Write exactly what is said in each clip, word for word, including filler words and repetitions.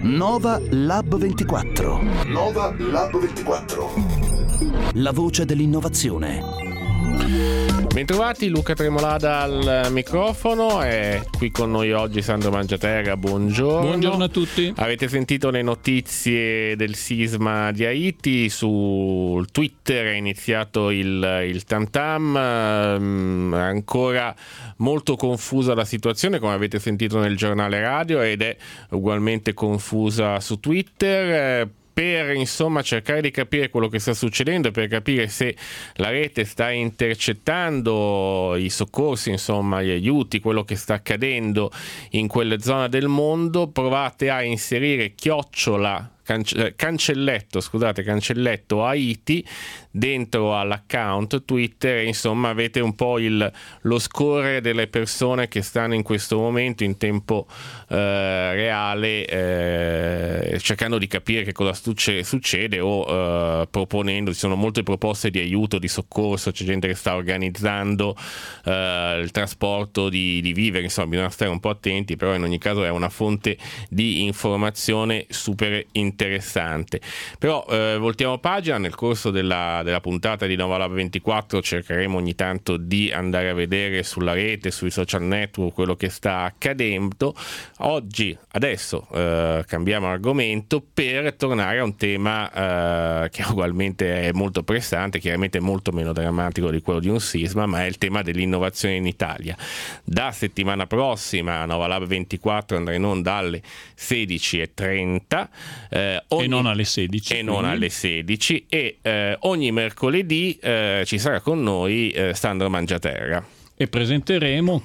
Nova Lab ventiquattro. Nova Lab ventiquattro. La voce dell'innovazione. Bentrovati, Luca Tremolada al microfono, è qui con noi oggi Sandro Mangiaterra, buongiorno. Buongiorno a tutti. Avete sentito le notizie del sisma di Haiti, sul Twitter è iniziato il, il tam tam, ehm, ancora molto confusa la situazione come avete sentito nel giornale radio ed è ugualmente confusa su Twitter. Eh, per insomma cercare di capire quello che sta succedendo, per capire se la rete sta intercettando i soccorsi, insomma gli aiuti, quello che sta accadendo in quelle zone del mondo, provate a inserire chiocciola Cance- cancelletto, scusate, cancelletto Haiti dentro all'account Twitter, insomma avete un po' il, lo scorrere delle persone che stanno in questo momento in tempo eh, reale eh, cercando di capire che cosa succe- succede o eh, proponendo, ci sono molte proposte di aiuto, di soccorso, c'è gente che sta organizzando eh, il trasporto di, di viveri, insomma bisogna stare un po' attenti, però in ogni caso è una fonte di informazione super interessante. interessante. Però eh, voltiamo pagina. Nel corso della, della puntata di Nova Lab ventiquattro cercheremo ogni tanto di andare a vedere sulla rete, sui social network quello che sta accadendo. Oggi, adesso eh, cambiamo argomento per tornare a un tema eh, che ugualmente è molto pressante, chiaramente molto meno drammatico di quello di un sisma, ma è il tema dell'innovazione in Italia. Da settimana prossima Nova Lab ventiquattro andrà in onda alle sedici e trenta eh, ogni, e non alle sedici e non alle sedici e eh, ogni mercoledì eh, ci sarà con noi eh, Sandro Mangiaterra e presenteremo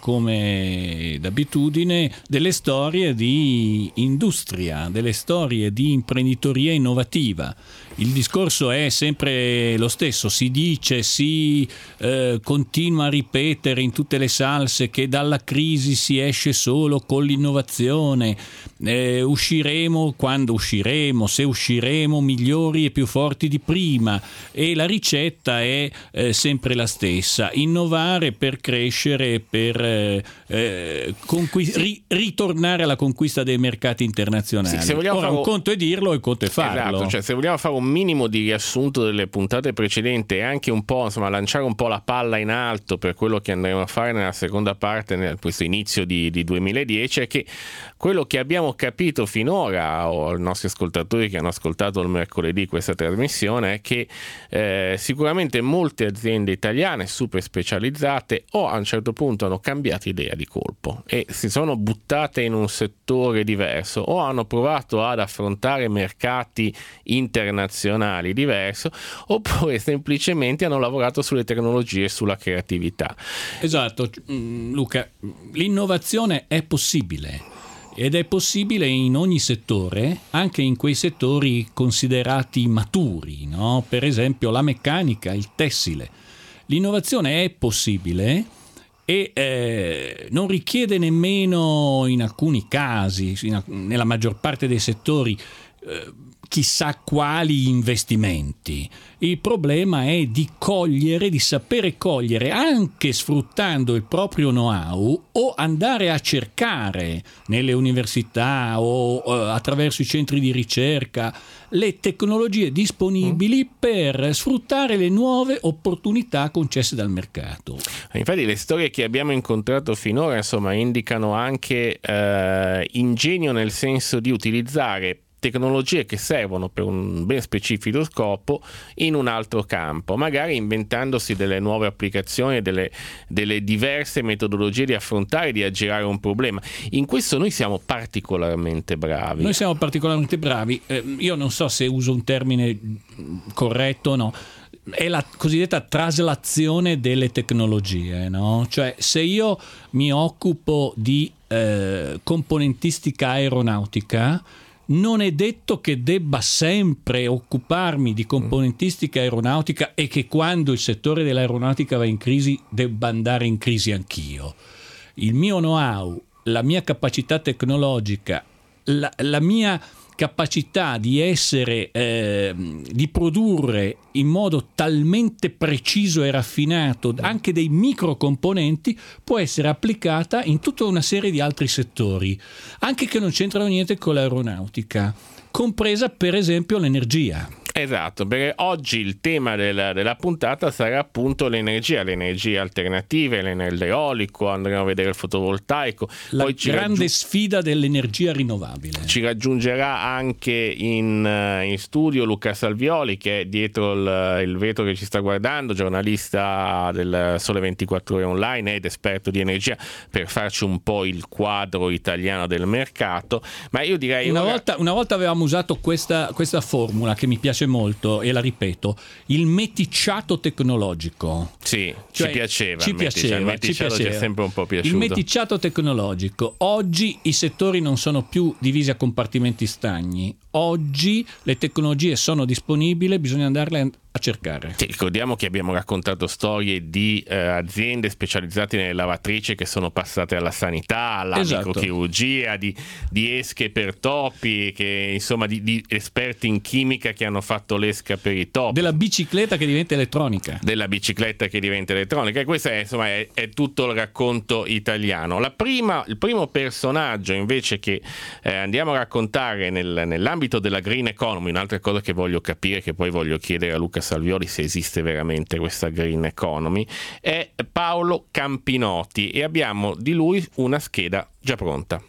come d'abitudine delle storie di industria, delle storie di imprenditoria innovativa. Il discorso è sempre lo stesso, si dice, si eh, continua a ripetere in tutte le salse che dalla crisi si esce solo con l'innovazione, eh, usciremo quando usciremo, se usciremo migliori e più forti di prima, e la ricetta è eh, sempre la stessa: innovare per crescere, per eh, eh, conquist- sì. ri- ritornare alla conquista dei mercati internazionali. Sì, se vogliamo Ora fare... un conto è dirlo e un conto è farlo. Esatto, cioè se vogliamo fare un minimo di riassunto delle puntate precedenti e anche un po', insomma, lanciare un po' la palla in alto per quello che andremo a fare nella seconda parte, nel questo inizio di, di duemiladieci, è che quello che abbiamo capito finora, o i nostri ascoltatori che hanno ascoltato il mercoledì questa trasmissione, è che eh, sicuramente molte aziende italiane super specializzate o a un certo punto hanno cambiato idea di colpo e si sono buttate in un settore diverso o hanno provato ad affrontare mercati internazionali diverso, oppure semplicemente hanno lavorato sulle tecnologie e sulla creatività. Esatto, Luca, l'innovazione è possibile ed è possibile in ogni settore, anche in quei settori considerati maturi, no? Per esempio la meccanica, il tessile. L'innovazione è possibile e eh, non richiede nemmeno, in alcuni casi, in, nella maggior parte dei settori, eh, chissà quali investimenti. Il problema è di cogliere, di sapere cogliere, anche sfruttando il proprio know-how, o andare a cercare nelle università o uh, attraverso i centri di ricerca le tecnologie disponibili mm. per sfruttare le nuove opportunità concesse dal mercato. Infatti le storie che abbiamo incontrato finora, insomma, indicano anche eh, ingegno, nel senso di utilizzare tecnologie che servono per un ben specifico scopo in un altro campo, magari inventandosi delle nuove applicazioni, delle, delle diverse metodologie di affrontare, di aggirare un problema. In questo noi siamo particolarmente bravi. Noi siamo particolarmente bravi, eh, io non so se uso un termine corretto o no, è la cosiddetta traslazione delle tecnologie, no? Cioè, se io mi occupo di eh, componentistica aeronautica, non è detto che debba sempre occuparmi di componentistica aeronautica e che quando il settore dell'aeronautica va in crisi debba andare in crisi anch'io. Il mio know-how, la mia capacità tecnologica la, la mia capacità di essere, eh, di produrre in modo talmente preciso e raffinato anche dei microcomponenti può essere applicata in tutta una serie di altri settori, anche che non c'entrano niente con l'aeronautica, compresa per esempio l'energia. Esatto, perché oggi il tema della, della puntata sarà appunto l'energia, le energie alternative, l'eolico, andremo a vedere il fotovoltaico. La Poi ci grande raggiung- sfida dell'energia rinnovabile. Ci raggiungerà anche in, in studio Luca Salvioli, che è dietro il, il vetro che ci sta guardando, giornalista del Sole ventiquattro Ore Online ed esperto di energia, per farci un po' il quadro italiano del mercato. Ma io direi Una, ora... volta, una volta avevamo usato questa, questa formula che mi piace molto e la ripeto, il meticciato tecnologico. Sì, cioè, ci piaceva. Ci il meticciato, piaceva, il meticciato ci ci è piaceva. sempre un po' piaciuto. Il meticciato tecnologico. Oggi i settori non sono più divisi a compartimenti stagni. Oggi le tecnologie sono disponibili, bisogna andarle a cercare. Sì, ricordiamo che abbiamo raccontato storie di eh, aziende specializzate nelle lavatrici che sono passate alla sanità, alla Esatto. microchirurgia, di, di esche per topi, che, insomma di, di esperti in chimica che hanno fatto l'esca per i topi. Della bicicletta che diventa elettronica. Della bicicletta che diventa elettronica, e questo è, insomma, è, è tutto il racconto italiano. La prima, il primo personaggio invece che eh, andiamo a raccontare nel, nell'ambito della green economy, un'altra cosa che voglio capire, che poi voglio chiedere a Luca Salvioli se esiste veramente questa green economy, è Paolo Campinoti, e abbiamo di lui una scheda già pronta.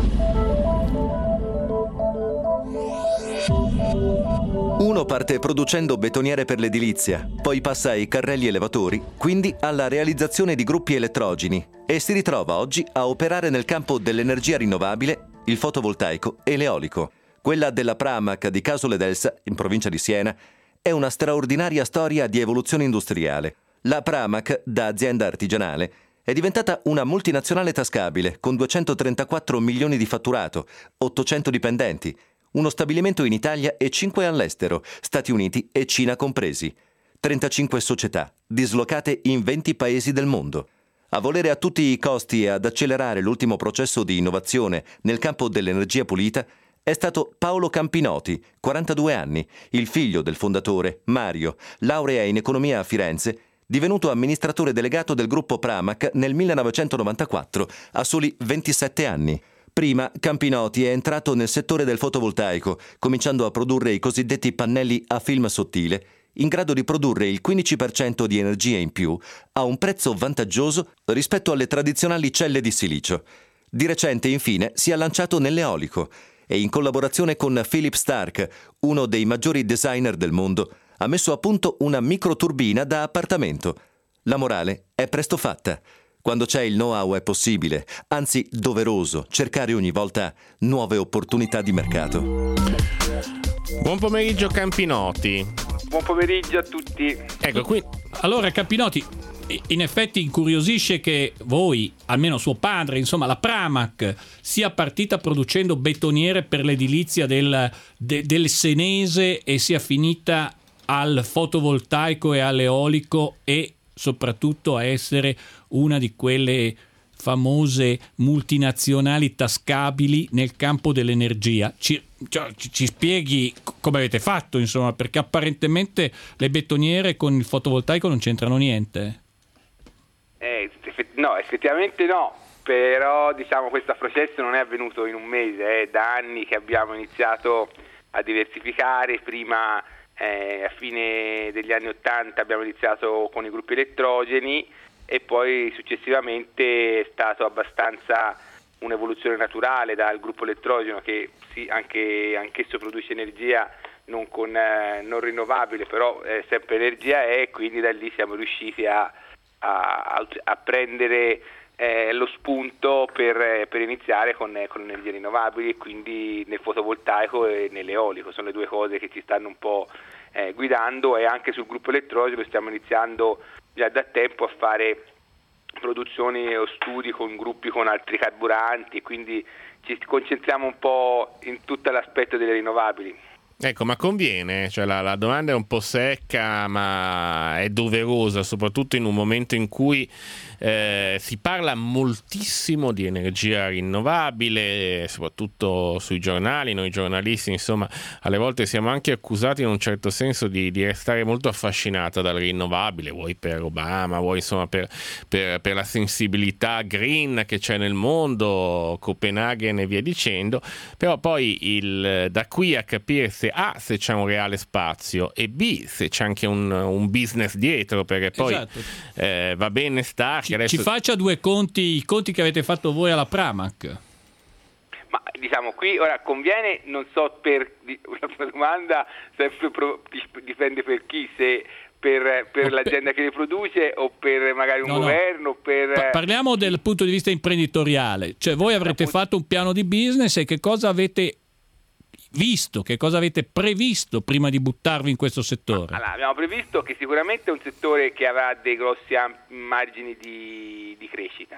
Uno parte producendo betoniere per l'edilizia, poi passa ai carrelli elevatori, quindi alla realizzazione di gruppi elettrogeni, e si ritrova oggi a operare nel campo dell'energia rinnovabile, il fotovoltaico e l'eolico. Quella della Pramac di Casole d'Elsa, in provincia di Siena, è una straordinaria storia di evoluzione industriale. La Pramac, da azienda artigianale, è diventata una multinazionale tascabile con duecentotrentaquattro milioni di fatturato, ottocento dipendenti, uno stabilimento in Italia e cinque all'estero, Stati Uniti e Cina compresi. trentacinque società, dislocate in venti paesi del mondo. A volere a tutti i costi e ad accelerare l'ultimo processo di innovazione nel campo dell'energia pulita è stato Paolo Campinoti, quarantadue anni, il figlio del fondatore, Mario, laurea in economia a Firenze, divenuto amministratore delegato del gruppo Pramac nel millenovecentonovantaquattro, a soli ventisette anni. Prima Campinoti è entrato nel settore del fotovoltaico, cominciando a produrre i cosiddetti pannelli a film sottile, in grado di produrre il quindici per cento di energia in più a un prezzo vantaggioso rispetto alle tradizionali celle di silicio. Di recente, infine, si è lanciato nell'eolico e in collaborazione con Philip Stark, uno dei maggiori designer del mondo, ha messo a punto una microturbina da appartamento. La morale è presto fatta. Quando c'è il know-how è possibile, anzi doveroso, cercare ogni volta nuove opportunità di mercato. Buon pomeriggio Campinoti. Buon pomeriggio a tutti. Ecco qui. Allora Campinoti, in effetti incuriosisce che voi, almeno suo padre, insomma la Pramac, sia partita producendo betoniere per l'edilizia del, de, del senese e sia finita al fotovoltaico e all'eolico e soprattutto a essere una di quelle famose multinazionali tascabili nel campo dell'energia. Ci, cioè, ci, ci spieghi come avete fatto, insomma, perché apparentemente le betoniere con il fotovoltaico non c'entrano niente. Eh, effett- no, effettivamente no, però diciamo questo processo non è avvenuto in un mese, è da anni che abbiamo iniziato a diversificare. Prima eh, a fine degli anni ottanta abbiamo iniziato con i gruppi elettrogeni e poi successivamente è stato abbastanza un'evoluzione naturale dal gruppo elettrogeno, che sì, anche anch'esso produce energia non, con, eh, non rinnovabile, però eh, sempre energia, e quindi da lì siamo riusciti a, a, a prendere eh, lo spunto per, per iniziare con, con energie rinnovabili, quindi nel fotovoltaico e nell'eolico. Sono le due cose che ci stanno un po' eh, guidando, e anche sul gruppo elettrogeno stiamo iniziando già da tempo a fare produzioni o studi con gruppi con altri carburanti, quindi ci concentriamo un po' in tutto l'aspetto delle rinnovabili. Ecco, ma conviene? Cioè, la, la domanda è un po' secca, ma è doverosa, soprattutto in un momento in cui eh, si parla moltissimo di energia rinnovabile, soprattutto sui giornali. Noi giornalisti, insomma, alle volte siamo anche accusati in un certo senso di, di restare molto affascinati dal rinnovabile, vuoi per Obama, vuoi insomma per, per, per la sensibilità green che c'è nel mondo, Copenaghen e via dicendo, però poi il, da qui a capire se A, se c'è un reale spazio, e B, se c'è anche un, un business dietro, perché poi esatto. eh, va bene Stark. Ci, adesso... ci faccia due conti, i conti che avete fatto voi alla Pramac. Ma diciamo qui ora conviene, non so, per una domanda sempre pro, dipende per chi, se per, per l'azienda che le produce o per magari un no, governo. No. Per... Pa- parliamo del punto di vista imprenditoriale, cioè voi avrete Appunto. fatto un piano di business e che cosa avete visto, che cosa avete previsto prima di buttarvi in questo settore? Allora, abbiamo previsto che sicuramente è un settore che avrà dei grossi ampi margini di, di crescita,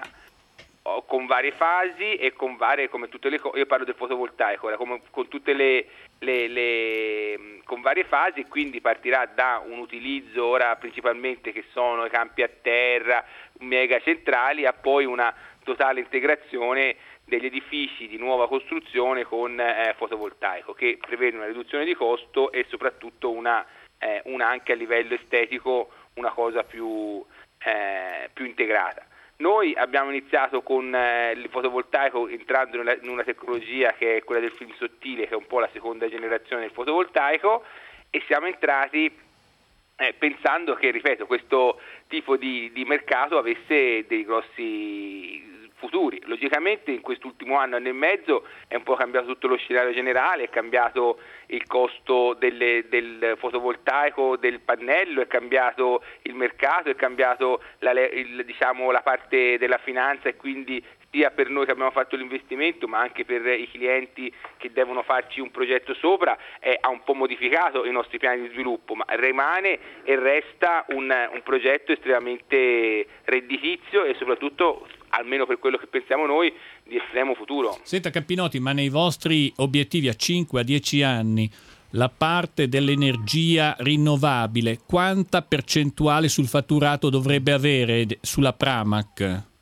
con varie fasi e con varie, come tutte le cose, io parlo del fotovoltaico, ora, come, con tutte le, le, le con varie fasi, quindi partirà da un utilizzo ora principalmente che sono i campi a terra, mega centrali, a poi una totale integrazione degli edifici di nuova costruzione con eh, fotovoltaico, che prevede una riduzione di costo e soprattutto una, eh, una anche a livello estetico una cosa più, eh, più integrata. Noi abbiamo iniziato con eh, il fotovoltaico entrando nella, in una tecnologia che è quella del film sottile, che è un po' la seconda generazione del fotovoltaico, e siamo entrati eh, pensando che, ripeto, questo tipo di, di mercato avesse dei grossi futuri. Logicamente in quest'ultimo anno, anno e mezzo è un po' cambiato tutto lo scenario generale, è cambiato il costo delle, del fotovoltaico, del pannello, è cambiato il mercato, è cambiato la, il, diciamo, la parte della finanza, e quindi sia per noi che abbiamo fatto l'investimento ma anche per i clienti che devono farci un progetto sopra, eh, ha un po' modificato i nostri piani di sviluppo, ma rimane e resta un, un progetto estremamente redditizio e soprattutto, almeno per quello che pensiamo noi, di estremo futuro. Senta Campinotti, ma nei vostri obiettivi a cinque a dieci anni la parte dell'energia rinnovabile quanta percentuale sul fatturato dovrebbe avere sulla Pramac?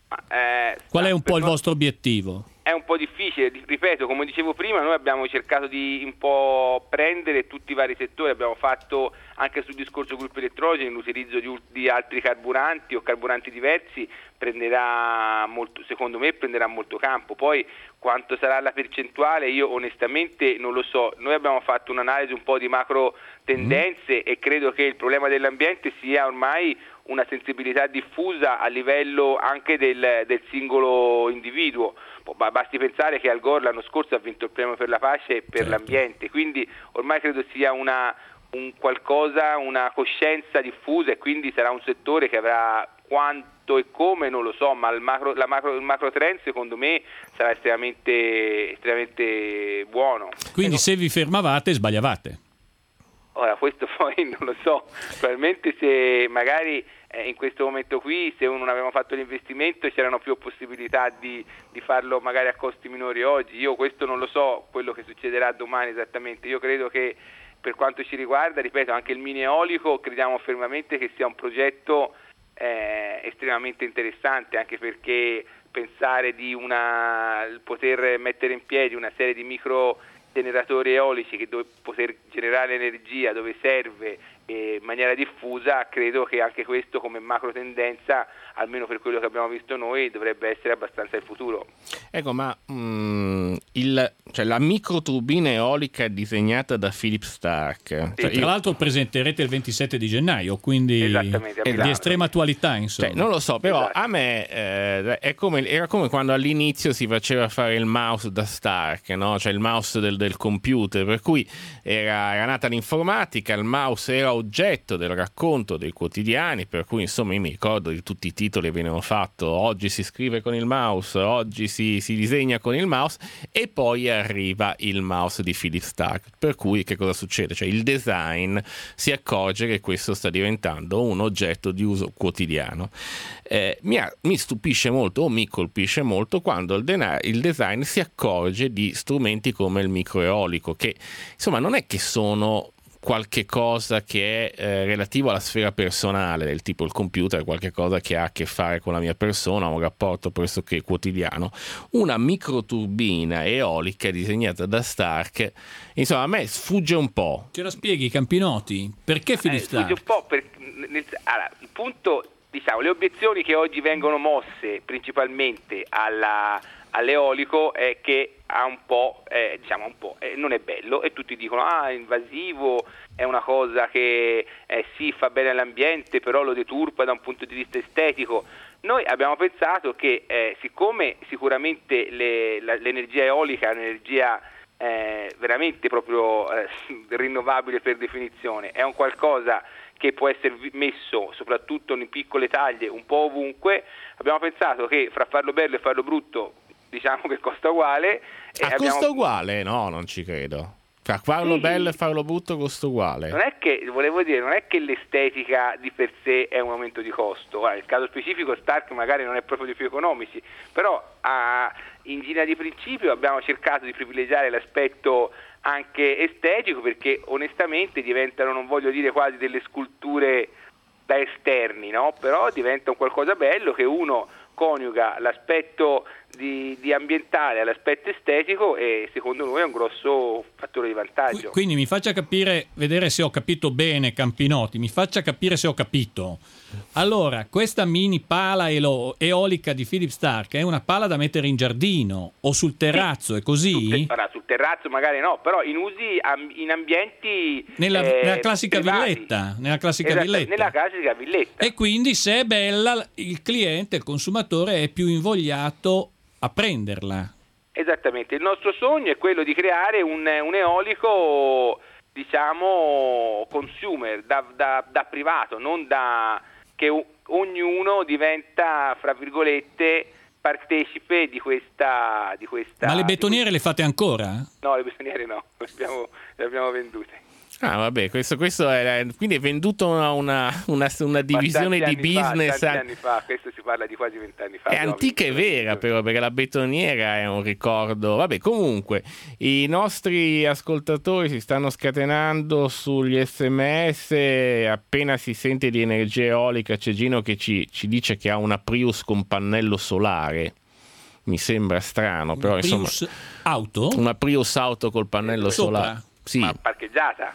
Eh, Qual è un po' il noi... vostro obiettivo? È un po' difficile, ripeto, come dicevo prima, noi abbiamo cercato di un po' prendere tutti i vari settori, abbiamo fatto anche sul discorso gruppi elettrogeni l'utilizzo di, di altri carburanti o carburanti diversi, prenderà molto, secondo me prenderà molto campo. Poi quanto sarà la percentuale io onestamente non lo so. Noi abbiamo fatto un'analisi un po' di macro tendenze mm. e credo che il problema dell'ambiente sia ormai una sensibilità diffusa a livello anche del, del singolo individuo. Basti pensare che Al Gore l'anno scorso ha vinto il premio per la pace e per certo. l'ambiente, quindi ormai credo sia una un qualcosa, una coscienza diffusa, e quindi sarà un settore che avrà quanto e come non lo so, ma il macro, la macro, il macro trend secondo me sarà estremamente, estremamente buono. Quindi eh, se vi fermavate sbagliavate. Ora questo poi non lo so, probabilmente se magari eh, in questo momento qui se non avevamo fatto l'investimento c'erano più possibilità di, di farlo magari a costi minori oggi. Io questo non lo so, quello che succederà domani esattamente. Io credo che per quanto ci riguarda, ripeto, anche il mini eolico crediamo fermamente che sia un progetto eh, estremamente interessante, anche perché pensare di una poter mettere in piedi una serie di micro generatori eolici che dove poter generare energia dove serve eh, in maniera diffusa, credo che anche questo come macro tendenza, almeno per quello che abbiamo visto noi, dovrebbe essere abbastanza il futuro. Ecco, ma mm, il, cioè, la microturbina eolica disegnata da Philip Stark, sì. cioè, Tra io... l'altro presenterete il ventisette di gennaio, quindi è di estrema attualità, insomma. Cioè, non lo so, però esatto. a me eh, è come, era come quando all'inizio si faceva fare il mouse da Stark, no? Cioè il mouse del, del computer, per cui era, era nata l'informatica, il mouse era oggetto del racconto dei quotidiani, per cui insomma io mi ricordo di tutti i titoli che venivano fatti: oggi si scrive con il mouse, oggi si, si disegna con il mouse, e poi arriva il mouse di Philippe Starck, per cui che cosa succede? Cioè il design si accorge che questo sta diventando un oggetto di uso quotidiano. Eh, mi, ha, mi stupisce molto o mi colpisce molto quando il, dena- il design si accorge di strumenti come il microeolico, che insomma non è che sono qualche cosa che è eh, relativo alla sfera personale, del tipo il computer è qualche cosa che ha a che fare con la mia persona, un rapporto pressoché quotidiano. Una microturbina eolica disegnata da Starck, insomma a me sfugge un po'. Ce la spieghi, Campinotti? Perché Philippe eh, Starck? Sfugge un po' per, nel, allora, il punto, diciamo, le obiezioni che oggi vengono mosse principalmente alla, all'eolico è che ha un po', eh, diciamo un po', eh, non è bello, e tutti dicono ah, è invasivo, è una cosa che eh, sì, fa bene all'ambiente, però lo deturpa da un punto di vista estetico. Noi abbiamo pensato che eh, siccome sicuramente le, la, l'energia eolica è un'energia eh, veramente proprio eh, rinnovabile per definizione, è un qualcosa che può essere messo soprattutto in piccole taglie un po' ovunque, abbiamo pensato che fra farlo bello e farlo brutto, diciamo che costa uguale. Ah, e abbiamo... costa uguale? No, non ci credo. Fra farlo sì. bello e farlo brutto costa uguale. Non è che, volevo dire, non è che l'estetica di per sé è un aumento di costo. Guarda, il caso specifico Starck magari non è proprio dei più economici, però a, in linea di principio abbiamo cercato di privilegiare l'aspetto anche estetico, perché onestamente diventano, non voglio dire quasi delle sculture da esterni, no? Però diventa un qualcosa bello che uno coniuga l'aspetto di, di ambientale all'aspetto estetico, e secondo noi è un grosso fattore di vantaggio. Quindi mi faccia capire, vedere se ho capito bene, Campinotti, mi faccia capire se ho capito. Allora, questa mini pala elo- eolica di Philippe Starck è una pala da mettere in giardino o sul terrazzo, sì, è così? Sul, te- sul terrazzo magari no, però in usi am- in ambienti nella, eh, nella classica privati. villetta, nella classica Esatto, villetta. nella classica villetta. E quindi se è bella, il cliente, il consumatore è più invogliato a prenderla. Esattamente, il nostro sogno è quello di creare un, un eolico, diciamo, consumer, da, da, da privato, non da che o, ognuno diventa, fra virgolette, partecipe di questa, di questa... Ma le betoniere le fate ancora? No, le betoniere no, le abbiamo, le abbiamo vendute. Ah, vabbè, questo, questo è, quindi è venduto una, una, una, una divisione di business. Fa, tanti anni fa, questo si parla di quasi vent'anni fa. È antica e vera, però, perché la betoniera è un ricordo. Vabbè, comunque, i nostri ascoltatori si stanno scatenando sugli sms. Appena si sente di energia eolica, c'è Gino che ci, ci dice che ha una Prius con pannello solare. Mi sembra strano, però una insomma. Prius auto? Una Prius auto col pannello Sopra? solare. Sì. Ma parcheggiata?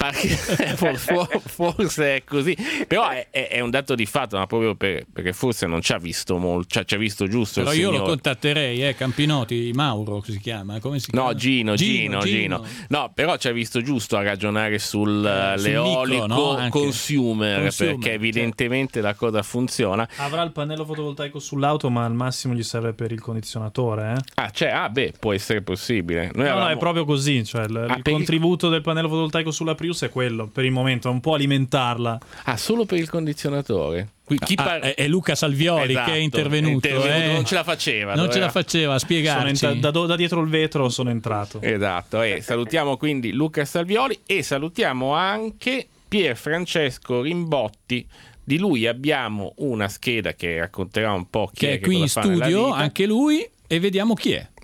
Forse è così, però è, è un dato di fatto, ma proprio per, perché forse non ci ha visto molto, ci ha visto giusto. Però il io signor. Lo contatterei, eh, Campinotti, Mauro si chiama, come si chiama? No, Gino, Gino, Gino, Gino. No, però ci ha visto giusto a ragionare sull'eolico sul micro, no? consumer, Consumer, perché evidentemente la cosa funziona. Avrà il pannello fotovoltaico sull'auto, ma al massimo gli serve per il condizionatore. Eh? Ah, cioè, ah, beh, può essere possibile. Noi No, avevamo... no, è proprio così. Cioè, il, Ah, il per il- contributo del pannello fotovoltaico sulla Prius è quello, per il momento, non può alimentarla. Ah, solo per il condizionatore. Qui, chi Ah, par- è, è Luca Salvioli Esatto, che è intervenuto, è intervenuto, eh. non ce la faceva. Non ce doveva- la faceva a Sono spiegarci. entra- da, da dietro il vetro sono entrato. Esatto, e salutiamo quindi Luca Salvioli e salutiamo anche Pier Francesco Rimbotti. Di lui abbiamo una scheda che racconterà un po' chi che è è qui in cosa fa nella studio, vita. anche lui, e vediamo chi è.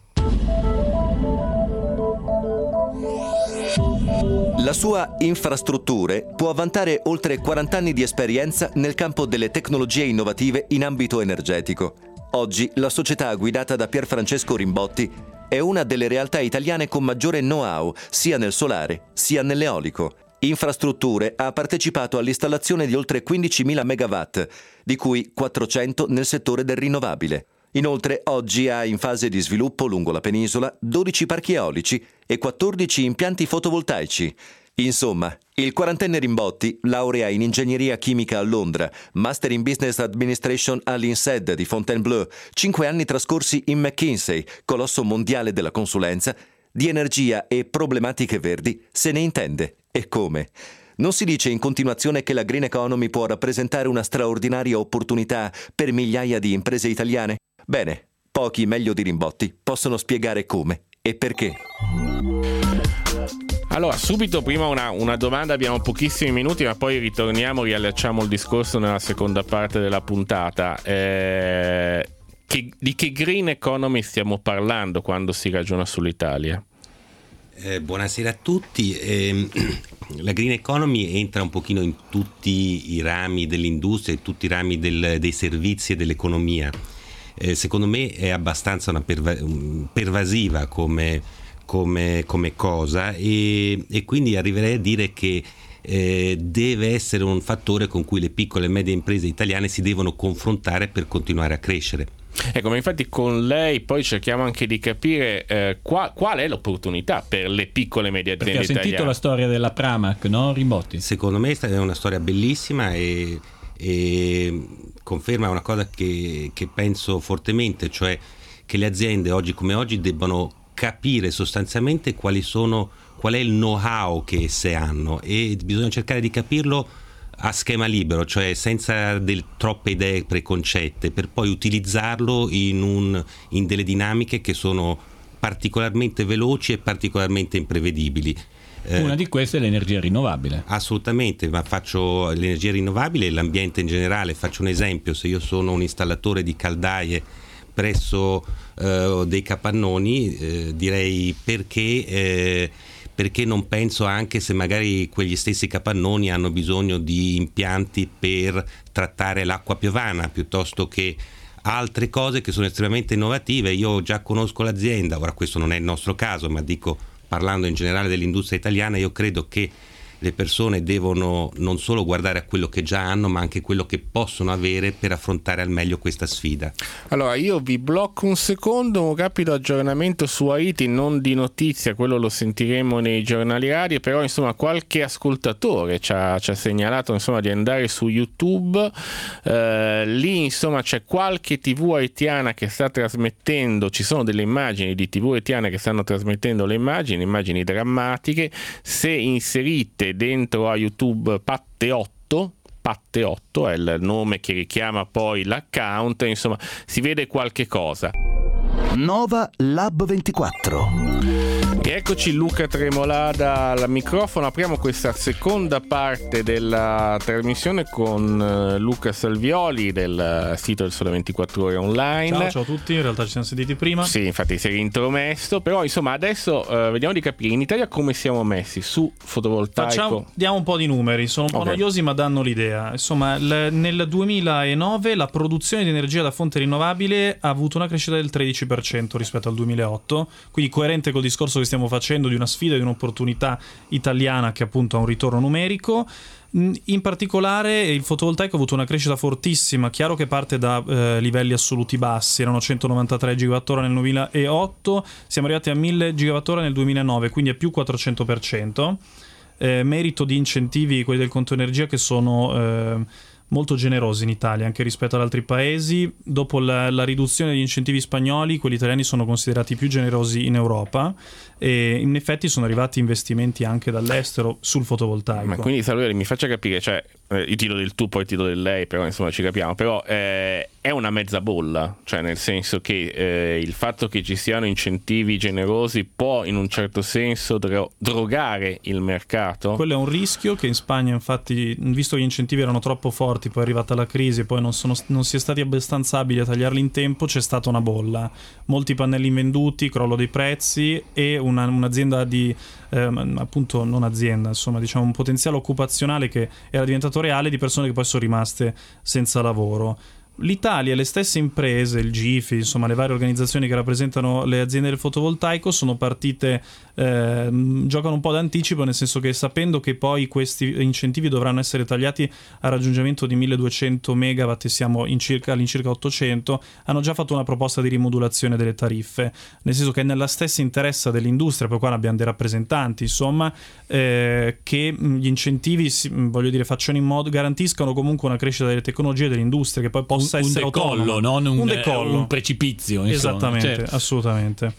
La sua Infrastrutture può vantare oltre quaranta anni di esperienza nel campo delle tecnologie innovative in ambito energetico. Oggi la società guidata da Pier Francesco Rimbotti è una delle realtà italiane con maggiore know-how sia nel solare sia nell'eolico. Infrastrutture ha partecipato all'installazione di oltre quindicimila megawatt, di cui quattrocento nel settore del rinnovabile. Inoltre, oggi ha in fase di sviluppo lungo la penisola dodici parchi eolici e quattordici impianti fotovoltaici. Insomma, il quarantenne Rimbotti, laurea in ingegneria chimica a Londra, master in business administration all'INSEAD di Fontainebleau, cinque anni trascorsi in McKinsey, colosso mondiale della consulenza, di energia e problematiche verdi se ne intende. E come? Non si dice in continuazione che la green economy può rappresentare una straordinaria opportunità per migliaia di imprese italiane? Bene, pochi meglio di Rimbotti possono spiegare come e perché. Allora, subito prima una, una domanda, abbiamo pochissimi minuti, ma poi ritorniamo, riallacciamo il discorso nella seconda parte della puntata. Eh, che, di che green economy stiamo parlando quando si ragiona sull'Italia? Eh, buonasera a tutti. Eh, la green economy entra un pochino in tutti i rami dell'industria, in tutti i rami del, dei servizi e dell'economia. Eh, secondo me è abbastanza una perva- pervasiva come Come, come cosa e, e quindi arriverei a dire che eh, deve essere un fattore con cui le piccole e medie imprese italiane si devono confrontare per continuare a crescere. Ecco, ma infatti con lei poi cerchiamo anche di capire eh, qua, qual è l'opportunità per le piccole e medie aziende italiane. Perché ha sentito italiane. La storia della Pramac, no, Rimbotti? Secondo me è una storia bellissima e, e conferma una cosa che, che penso fortemente, cioè che le aziende oggi come oggi debbano capire sostanzialmente quali sono, qual è il know-how che esse hanno, e bisogna cercare di capirlo a schema libero, cioè senza del, troppe idee preconcette, per poi utilizzarlo in, un, in delle dinamiche che sono particolarmente veloci e particolarmente imprevedibili. Una di queste è l'energia rinnovabile. Assolutamente, ma faccio l'energia rinnovabile e l'ambiente in generale. Faccio un esempio: se io sono un installatore di caldaie presso eh, dei capannoni, eh, direi perché eh, perché non penso anche se magari quegli stessi capannoni hanno bisogno di impianti per trattare l'acqua piovana piuttosto che altre cose che sono estremamente innovative. Io già conosco l'azienda, ora questo non è il nostro caso, ma dico, parlando in generale dell'industria italiana, io credo che le persone devono non solo guardare a quello che già hanno, ma anche quello che possono avere per affrontare al meglio questa sfida. Allora, io vi blocco un secondo, un rapido aggiornamento su Haiti, non di notizia, quello lo sentiremo nei giornali radio, però insomma qualche ascoltatore ci ha, ci ha segnalato insomma di andare su YouTube, eh, lì insomma c'è qualche tivù haitiana che sta trasmettendo, ci sono delle immagini di tivù haitiane che stanno trasmettendo le immagini, immagini drammatiche. Se inserite dentro a YouTube Patte otto, Patte otto è il nome che richiama poi l'account, insomma si vede qualche cosa. Nova Lab ventiquattro. E eccoci, Luca Tremolada al microfono. Apriamo questa seconda parte della trasmissione con Luca Salvioli del sito del Sole ventiquattro Ore Online. Ciao, ciao a tutti, in realtà ci siamo sentiti prima. Sì, infatti si è intromesso, però insomma adesso eh, vediamo di capire in Italia come siamo messi su fotovoltaico. Facciamo, diamo un po' di numeri, sono un po' Okay. noiosi ma danno l'idea. Insomma, l- nel duemilanove la produzione di energia da fonte rinnovabile ha avuto una crescita del tredici per cento rispetto al duemilaotto, quindi coerente col discorso che stiamo facendo di una sfida, di un'opportunità italiana che appunto ha un ritorno numerico. In particolare il fotovoltaico ha avuto una crescita fortissima, chiaro che parte da eh, livelli assoluti bassi, erano centonovantatré gigawattora nel duemilaotto, siamo arrivati a mille gigawattora nel duemilanove, quindi è più quattrocento per cento, eh, merito di incentivi, quelli del conto energia, che sono eh, molto generosi in Italia anche rispetto ad altri paesi. Dopo la, la riduzione degli incentivi spagnoli, quelli italiani sono considerati più generosi in Europa, e in effetti sono arrivati investimenti anche dall'estero sul fotovoltaico. Ma quindi Salvioli mi faccia capire, cioè eh, io ti do del tu, poi ti do del lei, però insomma ci capiamo, però eh, è una mezza bolla, cioè nel senso che eh, il fatto che ci siano incentivi generosi può in un certo senso dro- drogare il mercato. Quello è un rischio che in Spagna, infatti, visto che gli incentivi erano troppo forti, poi è arrivata la crisi, poi non, sono, non si è stati abbastanza abili a tagliarli in tempo, c'è stata una bolla, molti pannelli invenduti, crollo dei prezzi e una, un'azienda di ehm, appunto non azienda, insomma diciamo un potenziale occupazionale che era diventato reale, di persone che poi sono rimaste senza lavoro. L'Italia, le stesse imprese, il G I F I, insomma le varie organizzazioni che rappresentano le aziende del fotovoltaico sono partite, eh, giocano un po' d'anticipo, nel senso che sapendo che poi questi incentivi dovranno essere tagliati al raggiungimento di milleduecento megawatt e siamo in circa, all'incirca ottocento, hanno già fatto una proposta di rimodulazione delle tariffe, nel senso che è nella stessa interesse dell'industria, poi qua ne abbiamo dei rappresentanti, insomma, eh, che gli incentivi, voglio dire, facciano in modo, garantiscano comunque una crescita delle tecnologie dell'industria che poi possa un essere decollo, autonomo. non un, un decollo, un precipizio, insomma. Esattamente, Certo. assolutamente.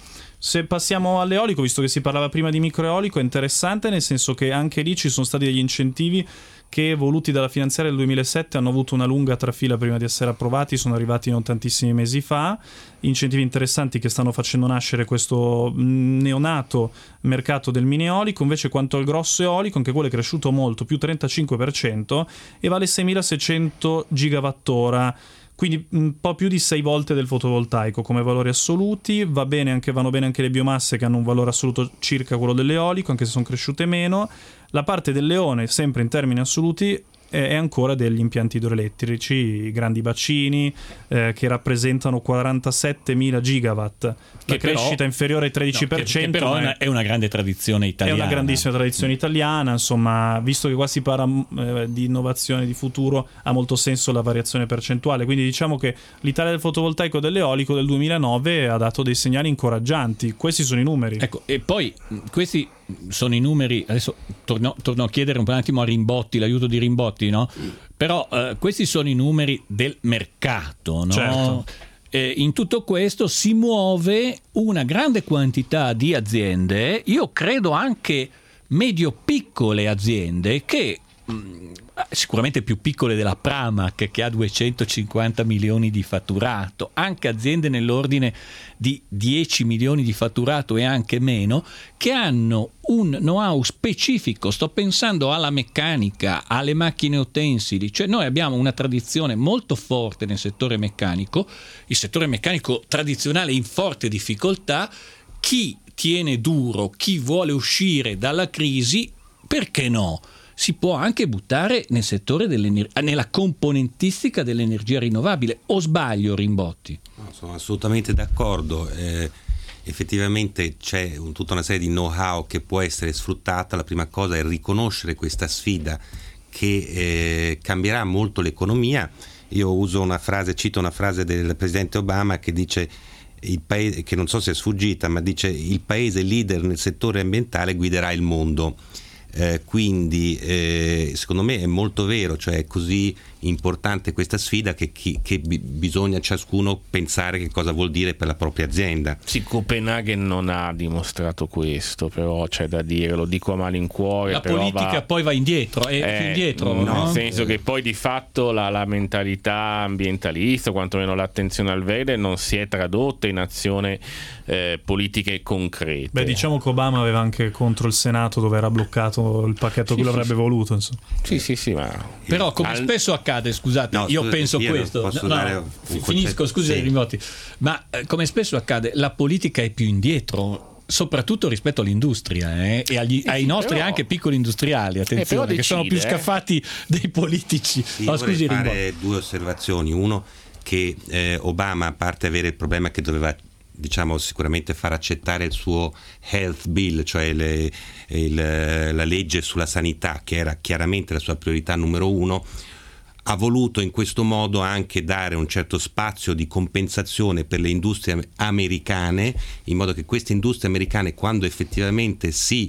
Se passiamo all'eolico, visto che si parlava prima di microeolico, è interessante nel senso che anche lì ci sono stati degli incentivi che, voluti dalla finanziaria del duemilasette, hanno avuto una lunga trafila prima di essere approvati, sono arrivati non tantissimi mesi fa, incentivi interessanti che stanno facendo nascere questo neonato mercato del mini eolico. Invece quanto al grosso eolico, anche quello è cresciuto molto, più trentacinque per cento, e vale seimilaseicento gigawattora, quindi un po' più di sei volte del fotovoltaico come valori assoluti. Va bene anche, vanno bene anche le biomasse, che hanno un valore assoluto circa quello dell'eolico, anche se sono cresciute meno. La parte del leone, sempre in termini assoluti, è ancora degli impianti idroelettrici, i grandi bacini, eh, che rappresentano quarantasettemila gigawatt, la che crescita però, inferiore ai tredici per cento. No, che, che però è una, è una grande tradizione italiana. È una grandissima tradizione italiana, insomma, visto che qua si parla eh, di innovazione, di futuro, ha molto senso la variazione percentuale. Quindi diciamo che l'Italia del fotovoltaico e dell'eolico del duemilanove ha dato dei segnali incoraggianti. Questi sono i numeri. Ecco, e poi questi sono i numeri. Adesso torno, torno a chiedere un attimo a Rimbotti, l'aiuto di Rimbotti, no? Però eh, questi sono i numeri del mercato, no? Certo. Eh, in tutto questo si muove una grande quantità di aziende, io credo anche medio-piccole aziende, che mh, sicuramente più piccole della Pramac, che ha duecentocinquanta milioni di fatturato, anche aziende nell'ordine di dieci milioni di fatturato e anche meno, che hanno un know-how specifico. Sto pensando alla meccanica, alle macchine utensili, cioè noi abbiamo una tradizione molto forte nel settore meccanico, il settore meccanico tradizionale in forte difficoltà. Chi tiene duro, chi vuole uscire dalla crisi, perché no? Si può anche buttare nel settore nella componentistica dell'energia rinnovabile, o sbaglio, Rimbotti? No, sono assolutamente d'accordo. Eh, effettivamente c'è un, tutta una serie di know-how che può essere sfruttata. La prima cosa è riconoscere questa sfida che eh, cambierà molto l'economia. Io uso una frase, cito una frase del presidente Obama che dice, il paese, che non so se è sfuggita, ma dice: il paese leader nel settore ambientale guiderà il mondo. Eh, quindi eh, secondo me è molto vero, cioè è così importante questa sfida che, chi, che b- bisogna ciascuno pensare che cosa vuol dire per la propria azienda. Sì, Copenaghen non ha dimostrato questo, però c'è da dire, lo dico a malincuore. La però politica va, poi va indietro, è eh, più indietro, no, no? Nel senso che poi di fatto la, la mentalità ambientalista, quantomeno l'attenzione al verde, non si è tradotta in azione eh, politiche concrete. Beh, diciamo che Obama aveva anche contro il Senato, dove era bloccato il pacchetto sì, che lui sì, avrebbe sì. voluto, insomma. Sì, sì, sì, ma però come al... spesso accade, scusate, no, io scusi, penso io questo. posso No, dare no, un finisco, concetto? scusi, Sì. Rimbotti, ma eh, come spesso accade, la politica è più indietro, soprattutto rispetto all'industria eh, e agli, eh ai sì, nostri però... anche piccoli industriali, attenzione, eh, che decide, sono più eh. scaffati dei politici. Sì, oh, vorrei scusi, fare Rimbotti. due osservazioni. Uno, che eh, Obama, a parte avere il problema che doveva, diciamo, sicuramente far accettare il suo health bill, cioè le, il, la legge sulla sanità, che era chiaramente la sua priorità numero uno, ha voluto in questo modo anche dare un certo spazio di compensazione per le industrie americane, in modo che queste industrie americane, quando effettivamente si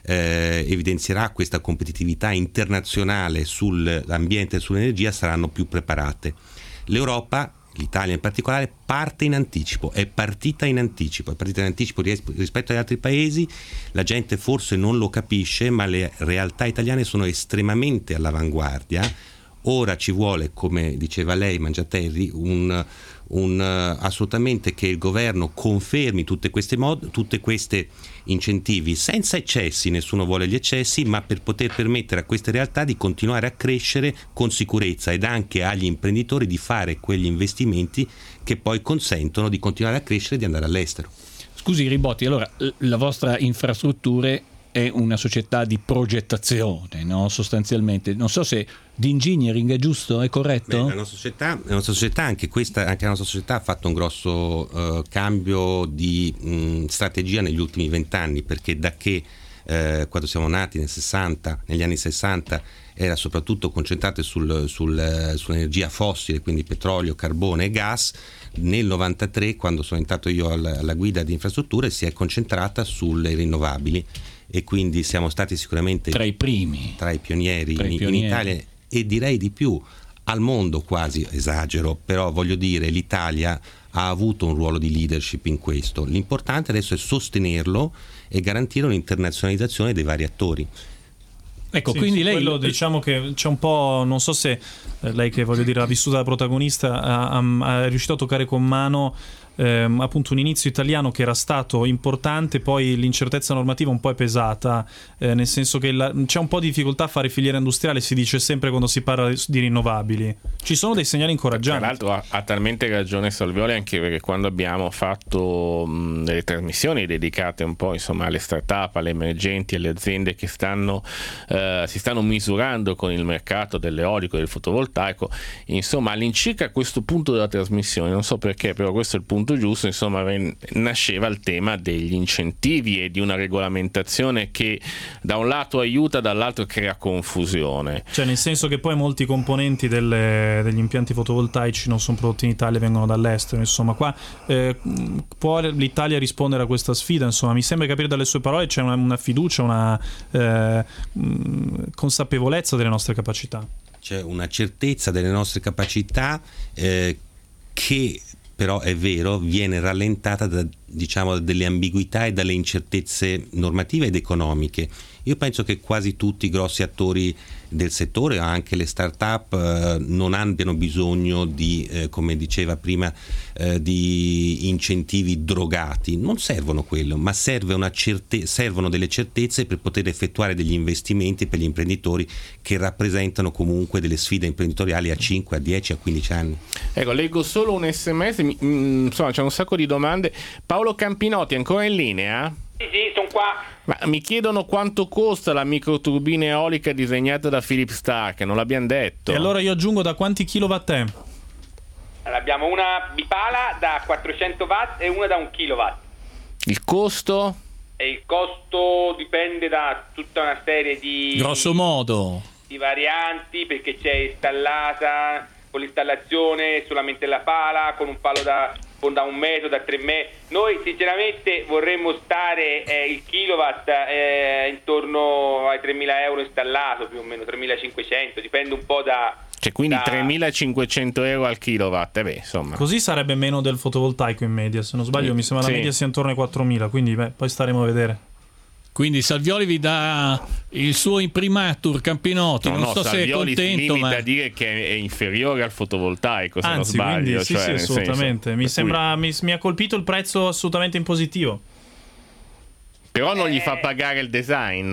eh, evidenzierà questa competitività internazionale sull'ambiente e sull'energia, saranno più preparate. L'Europa, l'Italia in particolare, parte in anticipo, è partita in anticipo, è partita in anticipo rispetto agli altri paesi. La gente forse non lo capisce, ma le realtà italiane sono estremamente all'avanguardia. Ora ci vuole, come diceva lei, Mangiatelli, un, un assolutamente che il governo confermi tutte queste mod, tutte queste incentivi senza eccessi, nessuno vuole gli eccessi, ma per poter permettere a queste realtà di continuare a crescere con sicurezza, ed anche agli imprenditori di fare quegli investimenti che poi consentono di continuare a crescere e di andare all'estero. Scusi, Rimbotti, allora la vostra infrastrutture è una società di progettazione, no? Sostanzialmente, non so se di engineering è giusto, è corretto? Beh, la nostra società, la nostra società anche questa, anche la nostra società ha fatto un grosso uh, cambio di mh, strategia negli ultimi vent'anni, perché da che eh, quando siamo nati nel sessanta, negli anni sessanta, era soprattutto concentrata sul, sul, sull'energia fossile, quindi petrolio, carbone e gas. Nel novantatré, quando sono entrato io alla, alla guida di infrastrutture, si è concentrata sulle rinnovabili, e quindi siamo stati sicuramente tra i primi, tra i pionieri, tra i in, pionieri. in Italia, e direi di più al mondo, quasi esagero, però voglio dire, l'Italia ha avuto un ruolo di leadership in questo. L'importante adesso è sostenerlo e garantire un'internazionalizzazione dei vari attori. Ecco, sì, quindi lei quello, diciamo che c'è un po', non so se eh, lei, che voglio dire ha vissuto da protagonista, ha, ha, è riuscito a toccare con mano ehm, appunto un inizio italiano che era stato importante, poi l'incertezza normativa un po' è pesata, eh, nel senso che la, c'è un po' di difficoltà a fare filiera industriale, si dice sempre quando si parla di rinnovabili. Ci sono dei segnali incoraggianti. Tra l'altro ha, ha talmente ragione Salvioli, anche perché quando abbiamo fatto mh, delle trasmissioni dedicate un po' insomma alle start-up, alle emergenti, alle aziende che stanno eh, si stanno misurando con il mercato dell'eolico e del fotovoltaico, insomma all'incirca a questo punto della trasmissione, non so perché, però questo è il punto giusto, insomma nasceva il tema degli incentivi e di una regolamentazione che da un lato aiuta, dall'altro crea confusione. Cioè nel senso che poi molti componenti delle, degli impianti fotovoltaici non sono prodotti in Italia, vengono dall'estero, insomma qua eh, può l'Italia rispondere a questa sfida? Insomma mi sembra capire dalle sue parole c'è una, una fiducia, una eh, consapevolezza delle nostre capacità. C'è una certezza delle nostre capacità eh, che però è vero viene rallentata da, diciamo, delle ambiguità e dalle incertezze normative ed economiche. Io penso che quasi tutti i grossi attori del settore, anche le start-up, eh, non abbiano bisogno di, eh, come diceva prima, eh, di incentivi drogati. Non servono quello, ma serve una certe- servono delle certezze per poter effettuare degli investimenti per gli imprenditori che rappresentano comunque delle sfide imprenditoriali a cinque, a dieci, a quindici anni. Ecco, leggo solo un sms, mi, mh, insomma c'è un sacco di domande. Paolo Campinotti ancora in linea? Sì, sì, sono qua. Ma mi chiedono quanto costa la microturbina eolica disegnata da Philip Stark, non l'abbiamo detto. E allora io aggiungo da quanti kilowatt è? Allora, abbiamo una bipala da quattrocento watt e una da un kilowatt. Il costo? E il costo dipende da tutta una serie di grosso modo di varianti, perché c'è installata con l'installazione solamente la pala, con un palo da da un metro, da tre metri. Noi sinceramente vorremmo stare eh, il kilowatt eh, intorno ai tremila euro installato, più o meno tremilacinquecento, dipende un po' da... Cioè quindi da... tremilacinquecento euro al kilowatt, eh beh, insomma. Così sarebbe meno del fotovoltaico in media, se non sbaglio, sì, mi sembra sì. La media sia intorno ai quattromila, quindi beh, poi staremo a vedere. Quindi Salvioli vi dà il suo imprimatur, Campinotti, no, non no, so Salvioli se è contento, si limita ma... a dire che è inferiore al fotovoltaico, se anzi, non sbaglio. Quindi, sì, cioè, sì, assolutamente. Senso, mi, sembra, cui... mi, mi ha colpito il prezzo assolutamente in positivo. Però non eh... gli fa pagare il design.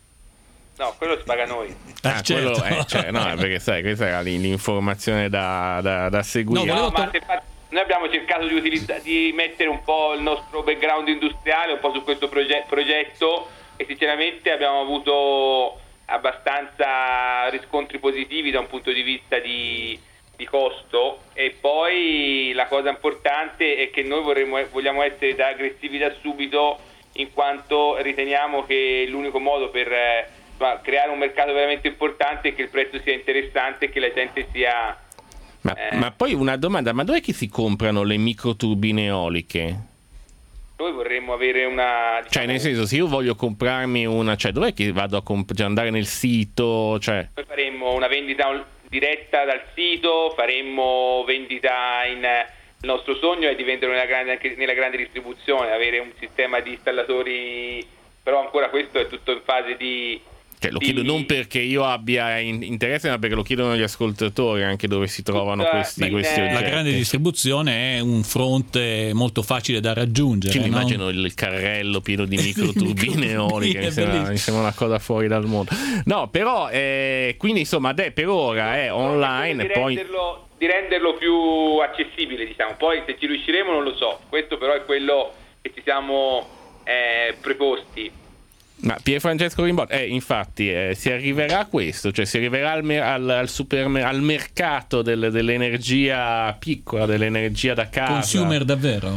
No, quello si paga noi. Ah, ah certo. quello è, cioè, no, perché sai, questa era l'informazione da, da, da seguire. No, no ma se fa... Noi abbiamo cercato di, utilizza... di mettere un po' il nostro background industriale un po' su questo proge- progetto e sinceramente abbiamo avuto abbastanza riscontri positivi da un punto di vista di, di costo. E poi la cosa importante è che noi vorremmo, vogliamo essere da aggressivi da subito, in quanto riteniamo che l'unico modo per eh, creare un mercato veramente importante è che il prezzo sia interessante e che la gente sia... Ma, eh, ma poi una domanda, ma dov'è che si comprano le microturbine eoliche? Noi vorremmo avere una... Diciamo, cioè nel senso, se io voglio comprarmi una, cioè dov'è che vado a comp- cioè andare nel sito? Cioè... Noi faremmo una vendita diretta dal sito, faremmo vendita in... Il nostro sogno è di venderlo nella grande, anche nella grande distribuzione, avere un sistema di installatori, però ancora questo è tutto in fase di... Cioè, lo chiedo non perché io abbia interesse, ma perché lo chiedono gli ascoltatori, anche dove si trovano Tutta, questi, beh, questi eh, oggetti. La grande distribuzione è un fronte molto facile da raggiungere. Sì, mi no? immagino il carrello pieno di microturbine eoliche, mi sembra, mi sembra una cosa fuori dal mondo. No, però, eh, quindi insomma, de, per ora è online. Di e poi renderlo, di renderlo più accessibile, diciamo. Poi se ci riusciremo non lo so. Questo però è quello che ci siamo eh, preposti. Ma Pierfrancesco Rimbotti, eh, infatti eh, si arriverà a questo, cioè si arriverà al, al, al, supermer- al mercato del, dell'energia piccola, dell'energia da casa. Consumer davvero?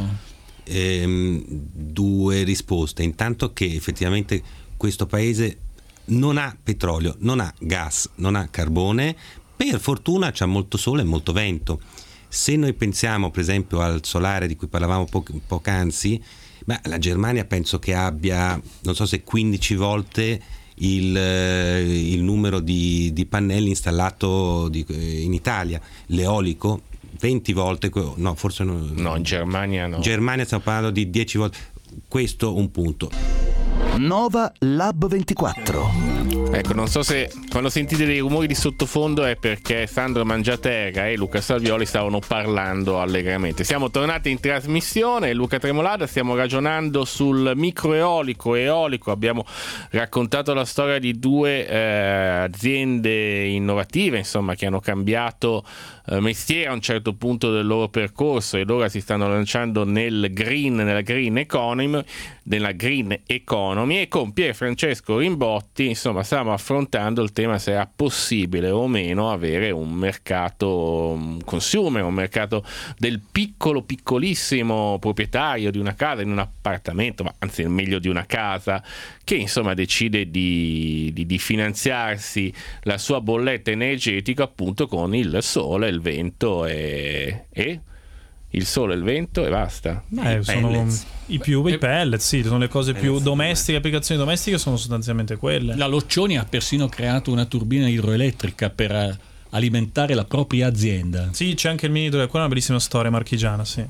Ehm, due risposte. Intanto che effettivamente questo paese non ha petrolio, non ha gas, non ha carbone, per fortuna c'ha molto sole e molto vento. Se noi pensiamo per esempio al solare di cui parlavamo po- poc'anzi, ma la Germania penso che abbia, non so se quindici volte il, il numero di, di pannelli installato di, in Italia. L'eolico venti volte, no forse no, no in Germania no. In Germania stiamo parlando di dieci volte, questo un punto. Nova Lab ventiquattro. Ecco, non so se quando sentite dei rumori di sottofondo è perché Sandro Mangiaterra e Luca Salvioli stavano parlando allegramente. Siamo tornati in trasmissione, Luca Tremolada, stiamo ragionando sul microeolico, eolico, abbiamo raccontato la storia di due eh, aziende innovative, insomma, che hanno cambiato eh, mestiere a un certo punto del loro percorso ed ora si stanno lanciando nel green, nella green economy, nella green economy e con Pier Francesco Rimbotti, insomma, stiamo affrontando il tema se è possibile o meno avere un mercato un consumer, un mercato del piccolo piccolissimo proprietario di una casa, in un appartamento, ma anzi meglio di una casa, che insomma decide di, di, di finanziarsi la sua bolletta energetica appunto con il sole, il vento e... e? il sole, il vento e basta. Eh, I sono pellets. i più i pellet, sì, sono le cose più Pellets, domestiche, applicazioni domestiche sono sostanzialmente quelle. La Loccioni ha persino creato una turbina idroelettrica per eh, alimentare la propria azienda. Sì, c'è anche il mini idro, quella è una bellissima storia marchigiana, sì.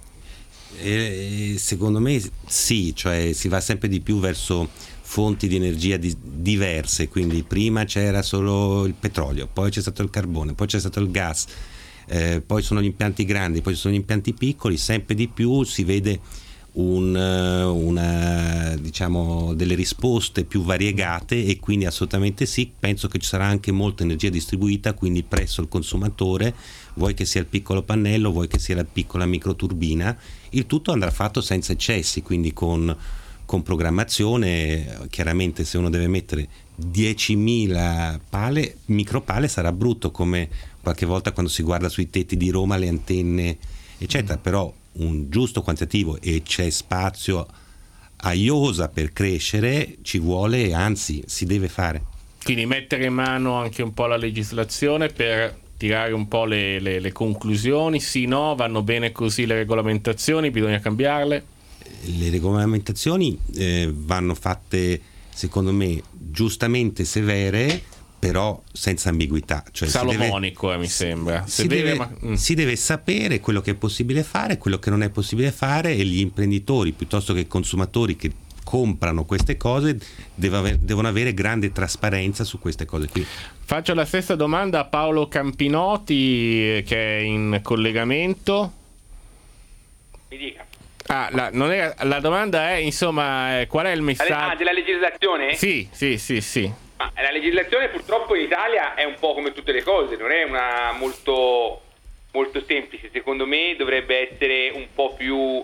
E, secondo me sì, cioè si va sempre di più verso fonti di energia di, diverse, quindi prima c'era solo il petrolio, poi c'è stato il carbone, poi c'è stato il gas. Eh, poi sono gli impianti grandi, poi ci sono gli impianti piccoli, sempre di più si vede un, una, diciamo, delle risposte più variegate e quindi assolutamente sì, penso che ci sarà anche molta energia distribuita, quindi presso il consumatore, vuoi che sia il piccolo pannello, vuoi che sia la piccola microturbina, il tutto andrà fatto senza eccessi, quindi con, con programmazione. Chiaramente se uno deve mettere diecimila pale, micropale sarà brutto, come qualche volta quando si guarda sui tetti di Roma le antenne eccetera, mm. però un giusto quantitativo e c'è spazio a iosa per crescere ci vuole, e anzi si deve fare. Quindi mettere in mano anche un po' la legislazione per tirare un po' le, le, le conclusioni, sì, no, vanno bene così le regolamentazioni, bisogna cambiarle? Le regolamentazioni eh, vanno fatte secondo me giustamente severe, però senza ambiguità, cioè salomonico si deve, eh, mi sembra si, si, deve, deve, ma, mm. si deve sapere quello che è possibile fare, quello che non è possibile fare, e gli imprenditori piuttosto che i consumatori che comprano queste cose devono avere grande trasparenza su queste cose qui. Faccio la stessa domanda a Paolo Campinotti che è in collegamento. Mi dica. Ah, la, non è, la domanda è insomma eh, qual è il messaggio? Ah, della legislazione? Sì, sì, sì, sì. Ma la legislazione purtroppo in Italia è un po' come tutte le cose, non è una molto, molto semplice. Secondo me dovrebbe essere un po' più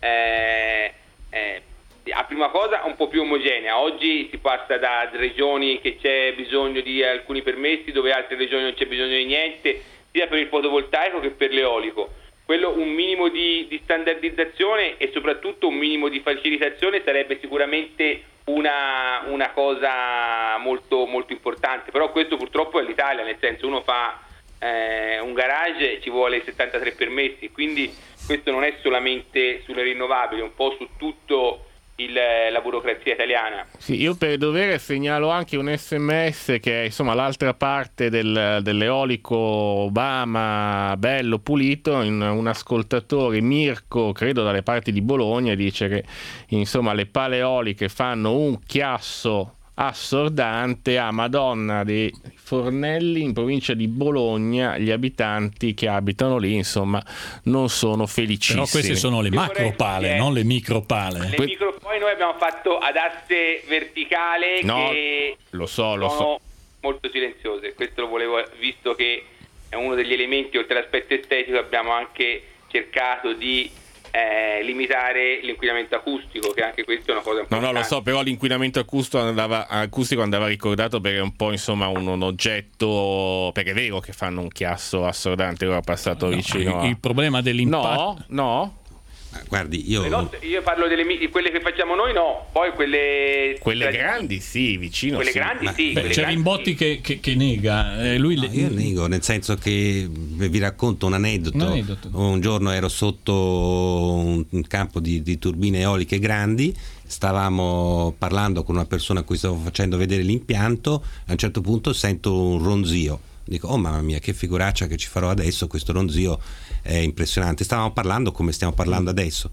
eh, eh, a prima cosa un po' più omogenea. Oggi si passa da regioni che c'è bisogno di alcuni permessi, dove altre regioni non c'è bisogno di niente, sia per il fotovoltaico che per l'eolico. Quello, un minimo di, di standardizzazione e soprattutto un minimo di facilitazione sarebbe sicuramente una, una cosa molto, molto importante, però questo purtroppo è l'Italia, nel senso uno fa eh, un garage e ci vuole settantatré permessi, quindi questo non è solamente sulle rinnovabili, è un po' su tutto il, la burocrazia italiana. Sì, io per dovere segnalo anche un sms che è insomma l'altra parte del, dell'eolico Obama bello pulito. In, un ascoltatore, Mirko, credo dalle parti di Bologna, dice che insomma le pale eoliche fanno un chiasso assordante. A Madonna dei Fornelli, in provincia di Bologna, gli abitanti che abitano lì insomma non sono felicissimi. Però queste sono le macropale, non le micropale. Le micro, poi noi abbiamo fatto ad asse verticale no, che lo so, lo sono so. molto silenziose. Questo lo volevo, visto che è uno degli elementi, oltre all'aspetto estetico, abbiamo anche cercato di Eh, limitare l'inquinamento acustico, che anche questo è una cosa importante. No, no, lo so, però l'inquinamento acustico andava, acustico andava ricordato perché è un po' insomma un, un oggetto, perché è vero che fanno un chiasso assordante, ora passato no, vicino il, a... il problema dell'impatto. No, no. Guardi, io Nostre, io parlo delle di quelle che facciamo noi, no, poi quelle quelle tra... grandi sì, vicino quelle sì. grandi Ma, sì, Beh, quelle c'è grandi Rimbotti sì. che, che, che nega. Eh, lui no, le... io nego, nel senso che vi racconto un aneddoto. Un aneddoto. Un giorno ero sotto un, un campo di, di turbine eoliche grandi, stavamo parlando con una persona a cui stavo facendo vedere l'impianto, a un certo punto sento un ronzio. dico, oh mamma mia, che figuraccia che ci farò adesso, questo ronzio è impressionante. Stavamo parlando come stiamo parlando adesso.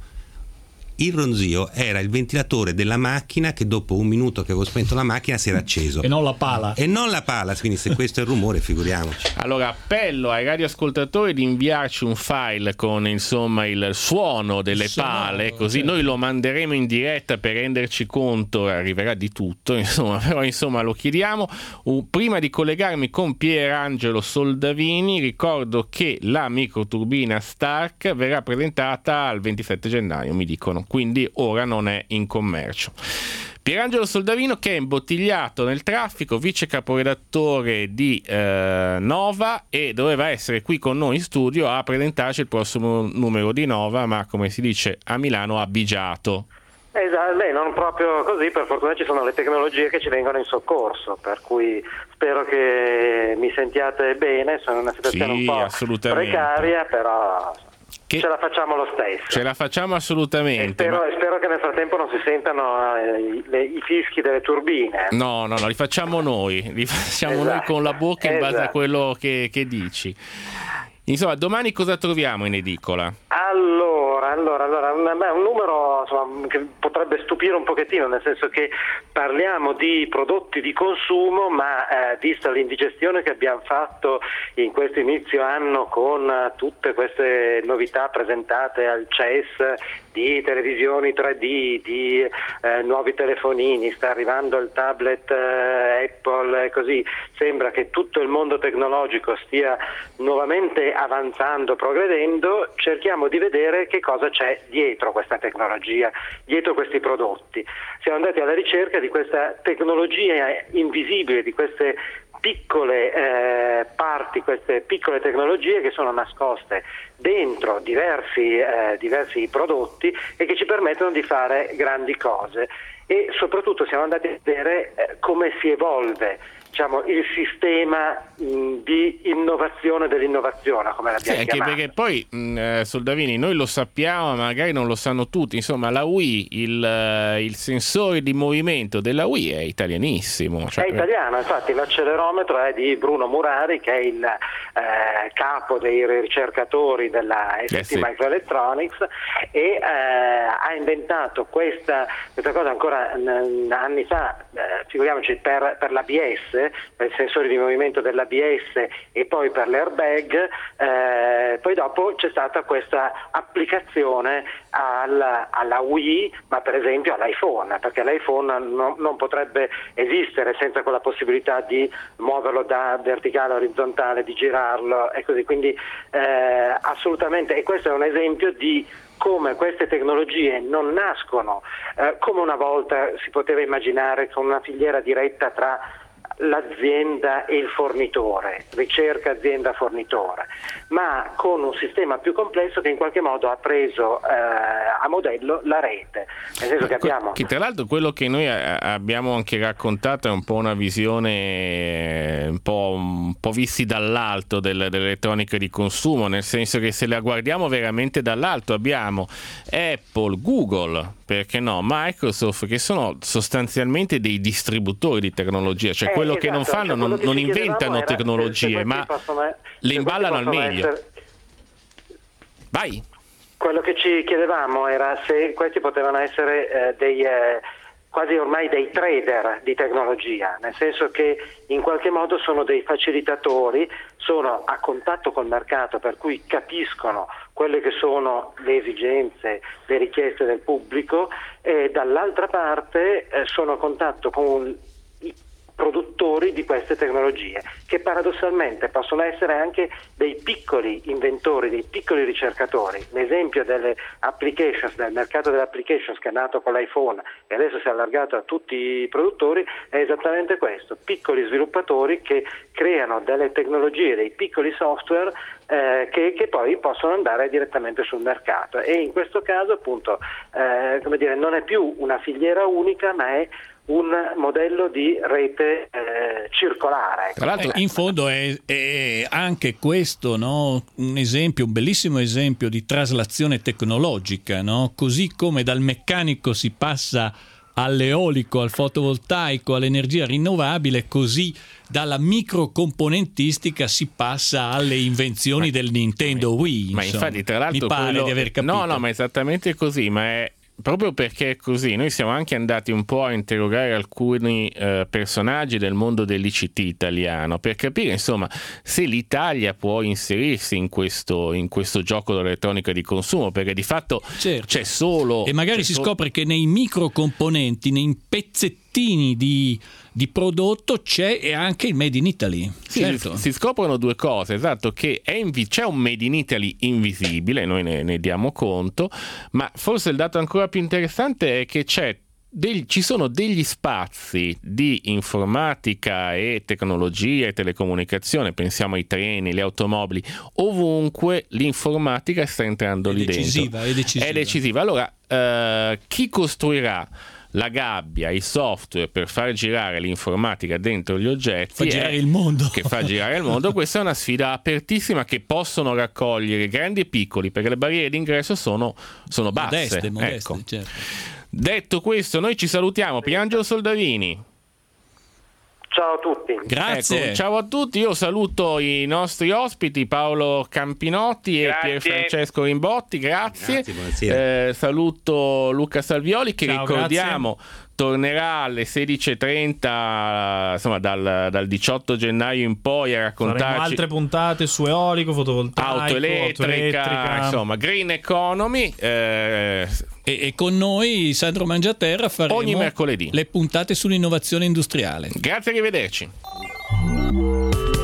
Il ronzio era il ventilatore della macchina che dopo un minuto che avevo spento la macchina si era acceso. E non la pala. E non la pala, quindi se questo è il rumore, figuriamoci. Allora appello ai radioascoltatori di inviarci un file con insomma il suono delle Sonoro, pale, così certo. noi lo manderemo in diretta per renderci conto, arriverà di tutto, insomma, però insomma lo chiediamo. Uh, prima di collegarmi con Pierangelo Soldavini, ricordo che la microturbina Stark verrà presentata il ventisette gennaio, mi dicono. Quindi ora non è in commercio. Pierangelo Soldavino, che è imbottigliato nel traffico, vice caporedattore di eh, Nova, e doveva essere qui con noi in studio a presentarci il prossimo numero di Nova, ma come si dice a Milano ha bigiato. Esatto, beh, non proprio così, per fortuna ci sono le tecnologie che ci vengono in soccorso, per cui spero che mi sentiate bene, sono in una situazione Sì, un po' assolutamente. precaria, però Che ce la facciamo lo stesso. Ce la facciamo E assolutamente. spero, ma- e spero che nel frattempo non si sentano eh, i, le- i fischi delle turbine. No, no, no, li facciamo noi, li facciamo Esatto, noi con la bocca in base a esatto. quello che, che dici. Insomma, domani cosa troviamo in edicola? Allora, allora, allora un, beh, un numero insomma, che potrebbe stupire un pochettino, nel senso che parliamo di prodotti di consumo, ma eh, vista l'indigestione che abbiamo fatto in questo inizio anno con eh, tutte queste novità presentate al C E S, di televisioni tre D, di eh, nuovi telefonini, sta arrivando il tablet eh, Apple e così, sembra che tutto il mondo tecnologico stia nuovamente avanzando, progredendo, cerchiamo di vedere che cosa c'è dietro questa tecnologia, dietro questi prodotti. Siamo andati alla ricerca di questa tecnologia invisibile, di queste piccole eh, parti, queste piccole tecnologie che sono nascoste dentro diversi, eh, diversi prodotti e che ci permettono di fare grandi cose, e soprattutto siamo andati a vedere eh, come si evolve, diciamo, il sistema mh, di innovazione dell'innovazione, come Sì, l'abbiamo anche chiamato. perché poi mh, eh, Soldavini, noi lo sappiamo, ma magari non lo sanno tutti. Insomma, la U I, il, eh, il sensore di movimento della U I è italianissimo. Cioè, È italiano, infatti l'accelerometro è di Bruno Murari, che è il eh, capo dei ricercatori della S T Eh sì. Microelectronics, e eh, ha inventato questa, questa cosa ancora n- anni fa, eh, figuriamoci, per, per l'A B S, per i sensori di movimento dell'A B S e poi per l'airbag. Eh, poi dopo c'è stata questa applicazione alla, alla U I, ma per esempio all'iPhone, perché l'iPhone non, non potrebbe esistere senza quella possibilità di muoverlo da verticale a orizzontale, di girarlo e così, quindi eh, assolutamente, e questo è un esempio di come queste tecnologie non nascono eh, come una volta si poteva immaginare, con una filiera diretta tra l'azienda e il fornitore, ricerca azienda fornitore, ma con un sistema più complesso che in qualche modo ha preso eh, a modello la rete, nel senso che abbiamo che tra l'altro quello che noi a- abbiamo anche raccontato è un po' una visione un po', un po' visti dall'alto del, dell'elettronica di consumo, nel senso che se la guardiamo veramente dall'alto abbiamo Apple, Google, perché no, Microsoft, che sono sostanzialmente dei distributori di tecnologia, cioè Eh, quello che esatto, non fanno, cioè non, quello che non ci chiedevamo inventano era se- se tecnologie, questi ma possono- le se imballano al questi possono meglio. essere- Vai! Quello che ci chiedevamo era se questi potevano essere eh, dei eh, quasi ormai dei trader di tecnologia, nel senso che in qualche modo sono dei facilitatori, sono a contatto col mercato, per cui capiscono quelle che sono le esigenze, le richieste del pubblico, e dall'altra parte eh, sono a contatto con i produttori di queste tecnologie, che paradossalmente possono essere anche dei piccoli inventori, dei piccoli ricercatori. L'esempio delle applications, del mercato delle applications, che è nato con l'iPhone e adesso si è allargato a tutti i produttori, è esattamente questo: piccoli sviluppatori che creano delle tecnologie, dei piccoli software eh, che, che poi possono andare direttamente sul mercato, e in questo caso appunto eh, come dire, non è più una filiera unica, ma è un modello di rete eh, circolare. Tra l'altro, Eh, in fondo è, è anche questo, no? Un esempio, un bellissimo esempio di traslazione tecnologica, no? Così come dal meccanico si passa all'eolico, al fotovoltaico, all'energia rinnovabile, così dalla microcomponentistica si passa alle invenzioni ma, del Nintendo Wii. Ma insomma. Infatti, tra l'altro, mi pare quello... di aver capito. No, no, ma è esattamente così, ma è proprio perché è così. Noi siamo anche andati un po' a interrogare alcuni eh, personaggi del mondo dell'I C T italiano per capire, insomma, se l'Italia può inserirsi in questo, in questo gioco dell'elettronica di consumo, perché di fatto certo. c'è solo... E magari si so- scopre che nei microcomponenti, nei pezzettini di, di prodotto c'è anche il Made in Italy. Sì, certo. si, si scoprono due cose, esatto, che è invi- c'è un Made in Italy invisibile, noi ne, ne diamo conto, ma forse il dato ancora più interessante è che c'è Del, ci sono degli spazi di informatica e tecnologia e telecomunicazione, pensiamo ai treni, alle automobili, ovunque l'informatica sta entrando è lì decisiva, dentro. È decisiva, è decisiva. Allora, eh, chi costruirà la gabbia, i software per far girare l'informatica dentro gli oggetti, fa girare il mondo, che fa girare il mondo, questa è una sfida apertissima che possono raccogliere grandi e piccoli, perché le barriere d'ingresso sono, sono basse. Modeste, modeste, ecco. certo. Detto questo, noi ci salutiamo. Piangelo Soldavini. Ciao a tutti. Grazie. Ecco, ciao a tutti, io saluto i nostri ospiti Paolo Campinotti e Grazie. Pierfrancesco Rimbotti, grazie. Grazie, buonasera. Eh, saluto Luca Salvioli che Ciao, ricordiamo tornerà alle sedici e trenta, insomma dal, dal diciotto gennaio in poi a raccontarci Faremo altre puntate su eolico, fotovoltaico, auto elettrica, auto elettrica. insomma green economy, eh, E, e con noi Sandro Mangiaterra faremo ogni mercoledì le puntate sull'innovazione industriale. Grazie, arrivederci.